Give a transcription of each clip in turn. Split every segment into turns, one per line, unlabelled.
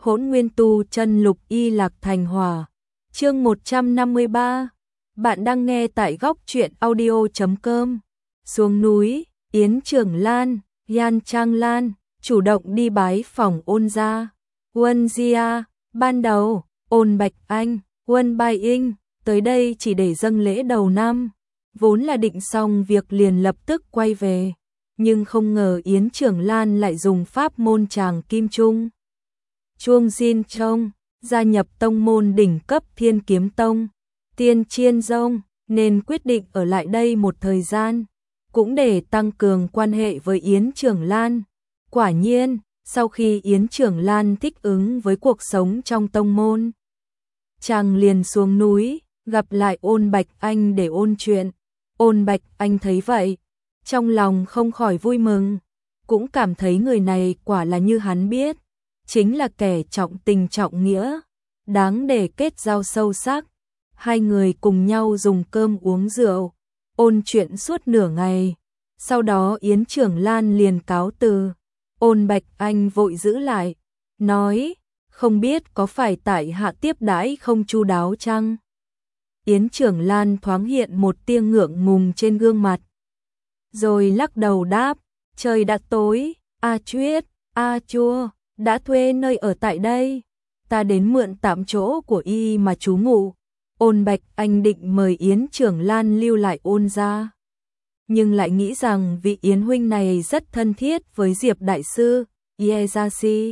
Hỗn Nguyên Tu Chân Lục Y Lạc Thành Hỏa. Chương 153. Bạn đang nghe tại góc truyện audio.com. Xuống núi, Yến Trường Lan, Yan Trang Lan chủ động đi bái phòng Ôn gia. Quân Gia, ban đầu, Ôn Bạch Anh, Quân Bai Inh tới đây chỉ để dâng lễ đầu năm, vốn là định xong việc liền lập tức quay về, nhưng không ngờ Yến Trường Lan lại dùng pháp môn tràng kim trung Chuông Jin Trông, gia nhập tông môn đỉnh cấp Thiên Kiếm Tông, Tiên Chiên Dông, nên quyết định ở lại đây một thời gian, cũng để tăng cường quan hệ với Yến Trường Lan. Quả nhiên, sau khi Yến Trường Lan thích ứng với cuộc sống trong tông môn, chàng liền xuống núi, gặp lại Ôn Bạch Anh để ôn chuyện. Ôn Bạch Anh thấy vậy, trong lòng không khỏi vui mừng, cũng cảm thấy người này quả là như hắn biết, chính là kẻ trọng tình trọng nghĩa, đáng để kết giao sâu sắc. Hai người cùng nhau dùng cơm uống rượu, ôn chuyện suốt nửa ngày. Sau đó Yến Trường Lan liền cáo từ. Ôn Bạch Anh vội giữ lại, nói, không biết có phải tại hạ tiếp đãi không chu đáo chăng? Yến Trường Lan thoáng hiện một tia ngượng ngùng trên gương mặt, rồi lắc đầu đáp, trời đã tối, A Chuyết, A Chua đã thuê nơi ở tại đây, ta đến mượn tạm chỗ của y mà trú ngụ. Ôn Bạch Anh định mời Yến Trường Lan lưu lại Ôn gia, nhưng lại nghĩ rằng vị Yến huynh này rất thân thiết với Diệp đại sư, Ieyashi.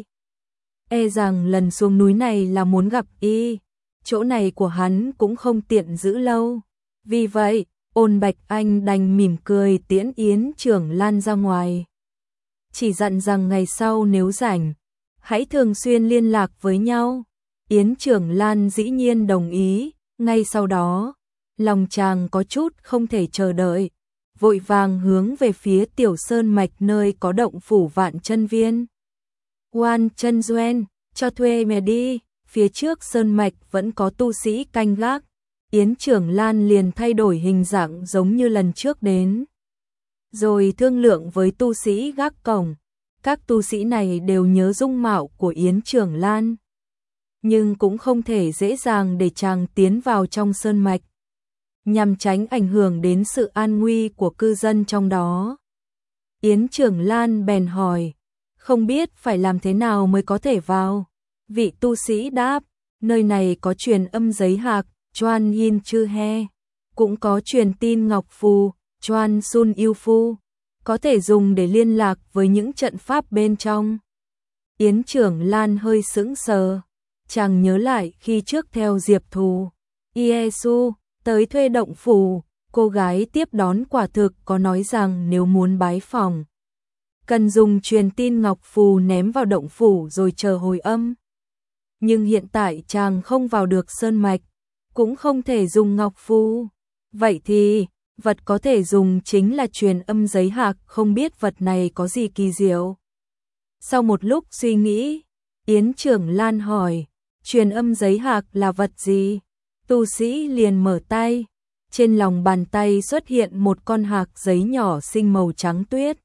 E rằng lần xuống núi này là muốn gặp y, chỗ này của hắn cũng không tiện giữ lâu. Vì vậy, Ôn Bạch Anh đành mỉm cười tiễn Yến Trường Lan ra ngoài. Chỉ dặn rằng ngày sau nếu rảnh, hãy thường xuyên liên lạc với nhau. Yến Trường Lan dĩ nhiên đồng ý, ngay sau đó, lòng chàng có chút không thể chờ đợi, vội vàng hướng về phía Tiểu Sơn Mạch nơi có động phủ Vạn Chân Viên. Quan Chân Duen, cho thuê mẹ đi, phía trước Sơn Mạch vẫn có tu sĩ canh gác. Yến Trường Lan liền thay đổi hình dạng giống như lần trước đến, rồi thương lượng với tu sĩ gác cổng. Các tu sĩ này đều nhớ dung mạo của Yến Trường Lan, nhưng cũng không thể dễ dàng để chàng tiến vào trong Sơn Mạch, nhằm tránh ảnh hưởng đến sự an nguy của cư dân trong đó. Yến Trường Lan bèn hỏi, không biết phải làm thế nào mới có thể vào? Vị tu sĩ đáp, nơi này có truyền âm giấy hạc, Choan Yin Chư He, cũng có truyền tin ngọc phù, Choan Sun Yêu Phu, có thể dùng để liên lạc với những trận pháp bên trong. Yến Trường Lan hơi sững sờ, chàng nhớ lại khi trước theo Diệp Thù, Iesu tới thuê động phủ, cô gái tiếp đón quả thực có nói rằng nếu muốn bái phòng, cần dùng truyền tin ngọc phù ném vào động phủ rồi chờ hồi âm. Nhưng hiện tại chàng không vào được Sơn Mạch, cũng không thể dùng ngọc phù. Vậy thì, vật có thể dùng chính là truyền âm giấy hạc, không biết vật này có gì kỳ diệu. Sau một lúc suy nghĩ, Yến Trường Lan hỏi, truyền âm giấy hạc là vật gì? Tu sĩ liền mở tay, trên lòng bàn tay xuất hiện một con hạc giấy nhỏ xinh màu trắng tuyết.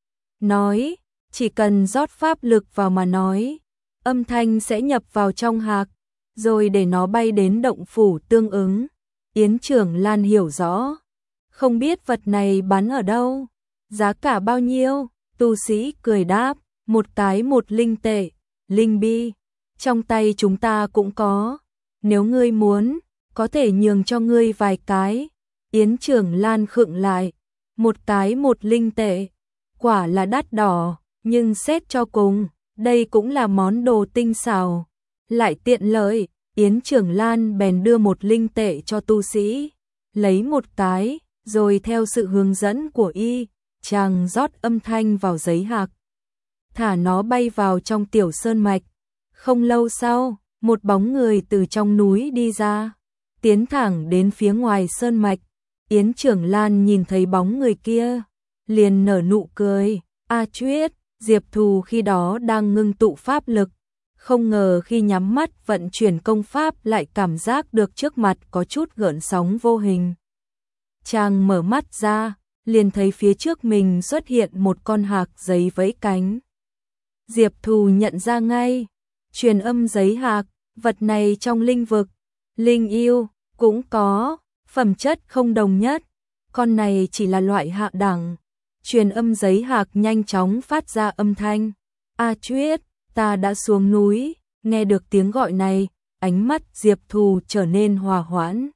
Nói, chỉ cần rót pháp lực vào mà nói, âm thanh sẽ nhập vào trong hạc, rồi để nó bay đến động phủ tương ứng. Yến Trường Lan hiểu rõ, không biết vật này bán ở đâu, giá cả bao nhiêu? Tu sĩ cười đáp, một cái 1 linh tệ, linh bi, trong tay chúng ta cũng có, nếu ngươi muốn, có thể nhường cho ngươi vài cái. Yến Trường Lan khựng lại, một cái 1 linh tệ, quả là đắt đỏ, nhưng xét cho cùng, đây cũng là món đồ tinh xảo, lại tiện lợi. Yến Trường Lan bèn đưa 1 linh tệ cho tu sĩ, lấy một cái, rồi theo sự hướng dẫn của y, chàng rót âm thanh vào giấy hạc, thả nó bay vào trong Tiểu Sơn Mạch. Không lâu sau, một bóng người từ trong núi đi ra, tiến thẳng đến phía ngoài Sơn Mạch. Yến Trường Lan nhìn thấy bóng người kia, liền nở nụ cười. A Chuyết, Diệp Thù khi đó đang ngưng tụ pháp lực, không ngờ khi nhắm mắt vận chuyển công pháp lại cảm giác được trước mặt có chút gợn sóng vô hình. Chàng mở mắt ra, liền thấy phía trước mình xuất hiện một con hạc giấy vẫy cánh. Diệp Thù nhận ra ngay, Truyền âm giấy hạc, vật này trong linh vực, linh yêu, cũng có, phẩm chất không đồng nhất, con này chỉ là loại hạ đẳng. Truyền âm giấy hạc nhanh chóng phát ra âm thanh. A Chuyết, ta đã xuống núi, nghe được tiếng gọi này, ánh mắt Diệp Thù trở nên hòa hoãn.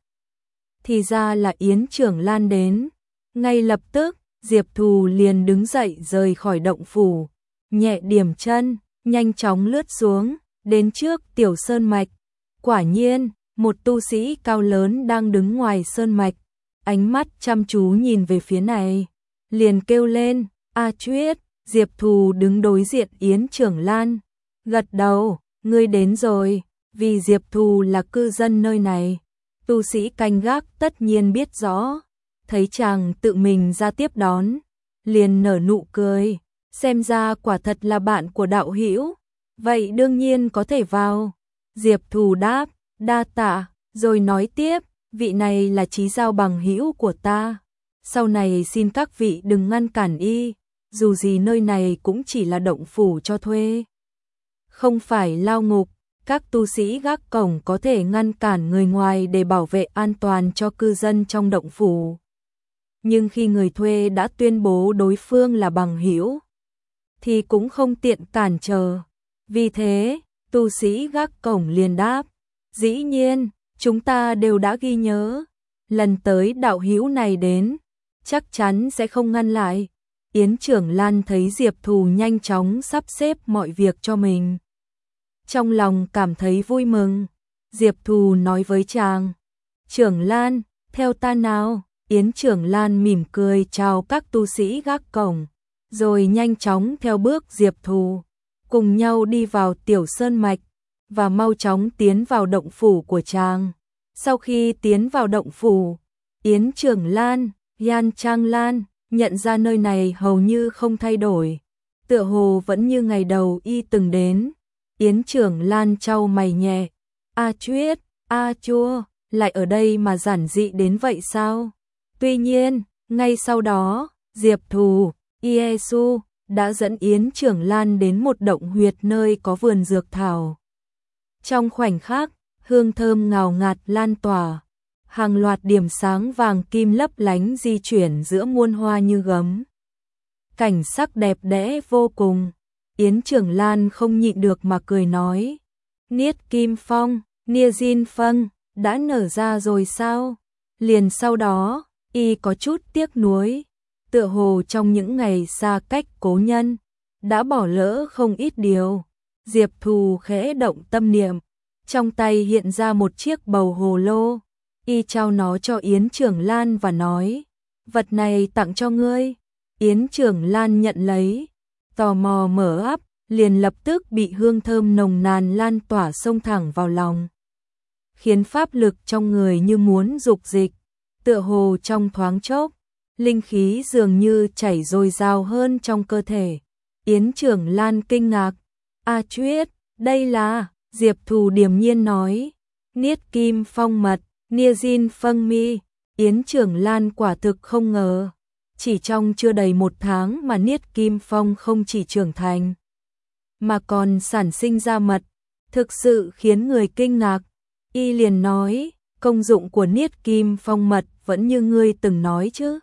Thì ra là Yến Trưởng Lan đến. Ngay lập tức, Diệp Thù liền đứng dậy rời khỏi động phủ, nhẹ điểm chân, nhanh chóng lướt xuống, đến trước tiểu sơn mạch. Quả nhiên, một tu sĩ cao lớn đang đứng ngoài sơn mạch, ánh mắt chăm chú nhìn về phía này, liền kêu lên, A Chuyết. Diệp Thù đứng đối diện Yến Trưởng Lan, gật đầu, ngươi đến rồi, vì Diệp Thù là cư dân nơi này, tu sĩ canh gác tất nhiên biết rõ, thấy chàng tự mình ra tiếp đón, liền nở nụ cười, xem ra quả thật là bạn của đạo hữu, vậy đương nhiên có thể vào. Diệp Thù đáp, đa tạ, rồi nói tiếp, vị này là chí giao bằng hữu của ta, sau này xin các vị đừng ngăn cản y. Dù gì nơi này cũng chỉ là động phủ cho thuê, không phải lao ngục, các tu sĩ gác cổng có thể ngăn cản người ngoài để bảo vệ an toàn cho cư dân trong động phủ. Nhưng khi người thuê đã tuyên bố đối phương là bằng hữu, thì cũng không tiện cản trở. Vì thế, tu sĩ gác cổng liền đáp, dĩ nhiên, chúng ta đều đã ghi nhớ, lần tới đạo hữu này đến, chắc chắn sẽ không ngăn lại. Yến Trưởng Lan thấy Diệp Thù nhanh chóng sắp xếp mọi việc cho mình, trong lòng cảm thấy vui mừng. Diệp Thù nói với chàng, Trưởng Lan, theo ta nào. Yến Trưởng Lan mỉm cười chào các tu sĩ gác cổng, rồi nhanh chóng theo bước Diệp Thù, cùng nhau đi vào tiểu sơn mạch, và mau chóng tiến vào động phủ của chàng. Sau khi tiến vào động phủ, Yến Trưởng Lan, Yan Trang Lan, nhận ra nơi này hầu như không thay đổi, tựa hồ vẫn như ngày đầu y từng đến. Yến Trưởng Lan chau mày nhẹ, A Chuyết, A Chua, lại ở đây mà giản dị đến vậy sao? Tuy nhiên, ngay sau đó, Diệp Thù, Iesu, đã dẫn Yến Trưởng Lan đến một động huyệt nơi có vườn dược thảo. Trong khoảnh khắc, hương thơm ngào ngạt lan tỏa, hàng loạt điểm sáng vàng kim lấp lánh di chuyển giữa muôn hoa như gấm. Cảnh sắc đẹp đẽ vô cùng, Yến Trưởng Lan không nhịn được mà cười nói, Niết Kim Phong, Nia Jin Phân, đã nở ra rồi sao? Liền sau đó, y có chút tiếc nuối, tựa hồ trong những ngày xa cách cố nhân, đã bỏ lỡ không ít điều. Diệp Thù khẽ động tâm niệm, trong tay hiện ra một chiếc bầu hồ lô, y trao nó cho Yến Trưởng Lan và nói, vật này tặng cho ngươi. Yến Trưởng Lan nhận lấy, tò mò mở ắp, liền lập tức bị hương thơm nồng nàn lan tỏa xông thẳng vào lòng, khiến pháp lực trong người như muốn dục dịch, tựa hồ trong thoáng chốc, linh khí dường như chảy dồi dào hơn trong cơ thể. Yến Trưởng Lan kinh ngạc, A Chuyết, đây là, Diệp Thù điềm nhiên nói, Niết Kim Phong mật, Nia Jin Phân mi. Yến Trưởng Lan quả thực không ngờ, chỉ trong chưa đầy 1 tháng mà Niết Kim Phong không chỉ trưởng thành, mà còn sản sinh ra mật, thực sự khiến người kinh ngạc. Y liền nói, công dụng của Niết Kim Phong mật vẫn như ngươi từng nói chứ.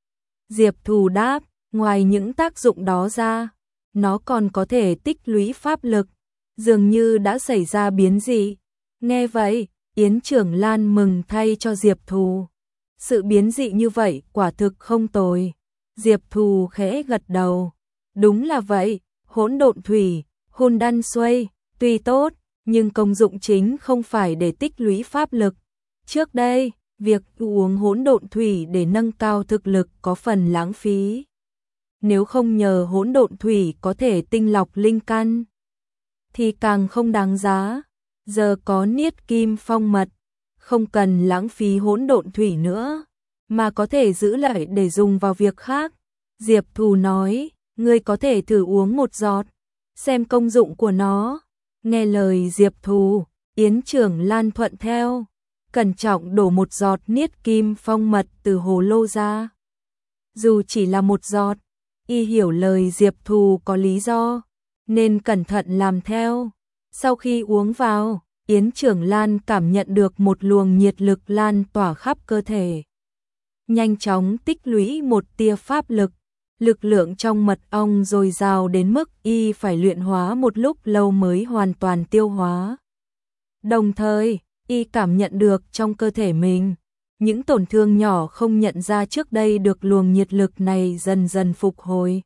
Diệp Thù đáp, ngoài những tác dụng đó ra, nó còn có thể tích lũy pháp lực, dường như đã xảy ra biến dị. Nghe vậy, Yến Trưởng Lan mừng thay cho Diệp Thù. Sự biến dị như vậy quả thực không tồi. Diệp Thù khẽ gật đầu. Đúng là vậy, hỗn độn thủy, hồn đan xuôi, tuy tốt, nhưng công dụng chính không phải để tích lũy pháp lực. Trước đây, việc uống hỗn độn thủy để nâng cao thực lực có phần lãng phí. Nếu không nhờ hỗn độn thủy có thể tinh lọc linh căn, thì càng không đáng giá. Giờ có Niết Kim Phong mật, không cần lãng phí hỗn độn thủy nữa, mà có thể giữ lại để dùng vào việc khác. Diệp Thù nói, ngươi có thể thử uống một giọt, xem công dụng của nó. Nghe lời Diệp Thù, Yến Trưởng Lan thuận theo, cẩn trọng đổ một giọt Niết Kim Phong mật từ hồ lô ra. Dù chỉ là một giọt, y hiểu lời Diệp Thù có lý do, nên cẩn thận làm theo. Sau khi uống vào, Yến Trưởng Lan cảm nhận được một luồng nhiệt lực lan tỏa khắp cơ thể. Nhanh chóng tích lũy một tia pháp lực, lực lượng trong mật ong dồi dào đến mức y phải luyện hóa một lúc lâu mới hoàn toàn tiêu hóa. Đồng thời, y cảm nhận được trong cơ thể mình, những tổn thương nhỏ không nhận ra trước đây được luồng nhiệt lực này dần dần phục hồi.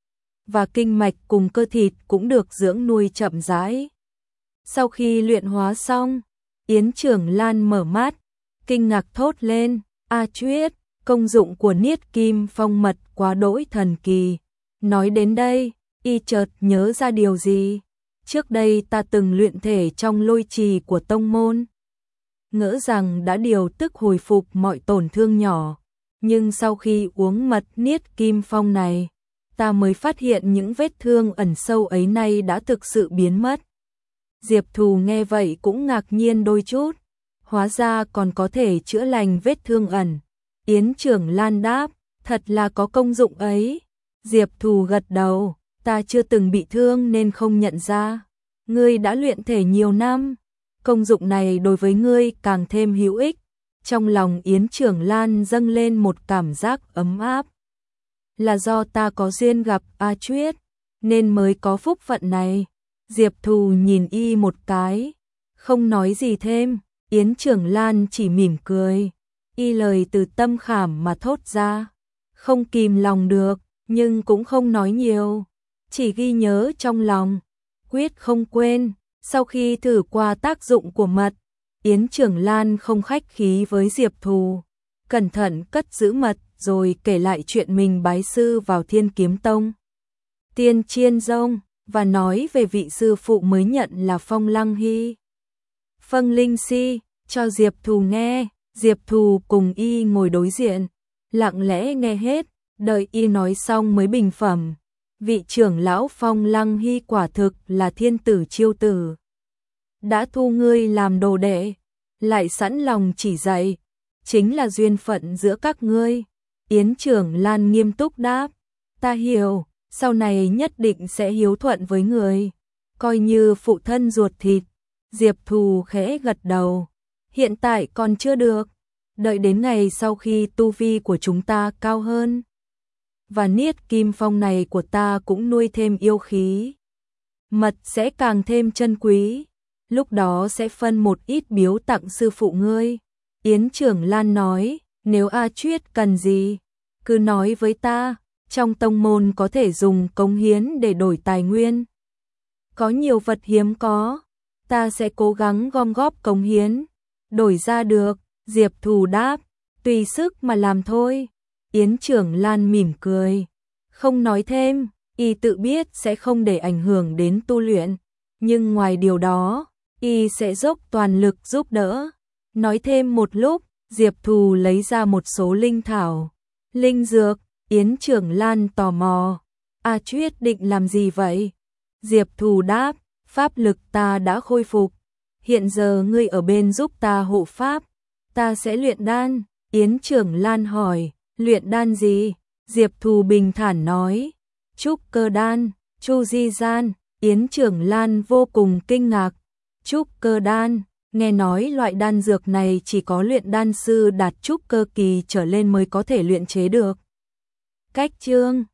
Và kinh mạch cùng cơ thịt cũng được dưỡng nuôi chậm rãi. Sau khi luyện hóa xong, Yến Trưởng Lan mở mắt, kinh ngạc thốt lên, "A Chuyết, công dụng của Niết Kim Phong Mật quá đỗi thần kỳ." Nói đến đây, y chợt nhớ ra điều gì. Trước đây ta từng luyện thể trong lôi trì của tông môn, ngỡ rằng đã điều tức hồi phục mọi tổn thương nhỏ, nhưng sau khi uống mật Niết Kim Phong này, ta mới phát hiện những vết thương ẩn sâu ấy nay đã thực sự biến mất. Diệp Thù nghe vậy cũng ngạc nhiên đôi chút, hóa ra còn có thể chữa lành vết thương ẩn. Yến Trưởng Lan đáp, thật là có công dụng ấy. Diệp Thù gật đầu, ta chưa từng bị thương nên không nhận ra. Ngươi đã luyện thể nhiều năm, công dụng này đối với ngươi càng thêm hữu ích. Trong lòng Yến Trưởng Lan dâng lên một cảm giác ấm áp. Là do ta có duyên gặp A Chuyết, nên mới có phúc phận này. Diệp Thù nhìn y một cái, không nói gì thêm. Yến Trưởng Lan chỉ mỉm cười. Y lời từ tâm khảm mà thốt ra, không kìm lòng được, nhưng cũng không nói nhiều, chỉ ghi nhớ trong lòng, quyết không quên. Sau khi thử qua tác dụng của mật, Yến Trưởng Lan không khách khí với Diệp Thù, cẩn thận cất giữ mật rồi kể lại chuyện mình bái sư vào Thiên Kiếm Tông, Tiên Chiên Dông, và nói về vị sư phụ mới nhận là Phong Lăng Hy, Phân Linh Si, cho Diệp Thù nghe. Diệp Thù cùng y ngồi đối diện, lặng lẽ nghe hết, đợi y nói xong mới bình phẩm. Vị trưởng lão Phong Lăng Hy quả thực là thiên tử chiêu tử. Đã thu ngươi làm đồ đệ, lại sẵn lòng chỉ dạy, chính là duyên phận giữa các ngươi. Yến Trưởng Lan nghiêm túc đáp, ta hiểu, sau này nhất định sẽ hiếu thuận với người, coi như phụ thân ruột thịt. Diệp Thù khẽ gật đầu. Hiện tại còn chưa được, đợi đến ngày sau khi tu vi của chúng ta cao hơn, và Niết Kim Phong này của ta cũng nuôi thêm yêu khí, mật sẽ càng thêm chân quý, lúc đó sẽ phân một ít biếu tặng sư phụ ngươi. Yến Trưởng Lan nói, nếu A Chuyết cần gì, cứ nói với ta, trong tông môn có thể dùng cống hiến để đổi tài nguyên. Có nhiều vật hiếm có, ta sẽ cố gắng gom góp cống hiến, đổi ra được. Diệp Thù đáp, tùy sức mà làm thôi. Yến Trưởng Lan mỉm cười, không nói thêm, y tự biết sẽ không để ảnh hưởng đến tu luyện, nhưng ngoài điều đó, y sẽ dốc toàn lực giúp đỡ. Nói thêm một lúc, Diệp Thù lấy ra một số linh thảo, linh dược. Yến Trưởng Lan tò mò, A Chuyết định làm gì vậy? Diệp Thù đáp, pháp lực ta đã khôi phục, hiện giờ ngươi ở bên giúp ta hộ pháp, ta sẽ luyện đan. Yến Trưởng Lan hỏi, luyện đan gì? Diệp Thù bình thản nói, trúc cơ đan, chu di gian. Yến Trưởng Lan vô cùng kinh ngạc, trúc cơ đan, nghe nói loại đan dược này chỉ có luyện đan sư đạt trúc cơ kỳ trở lên mới có thể luyện chế được. Cách chương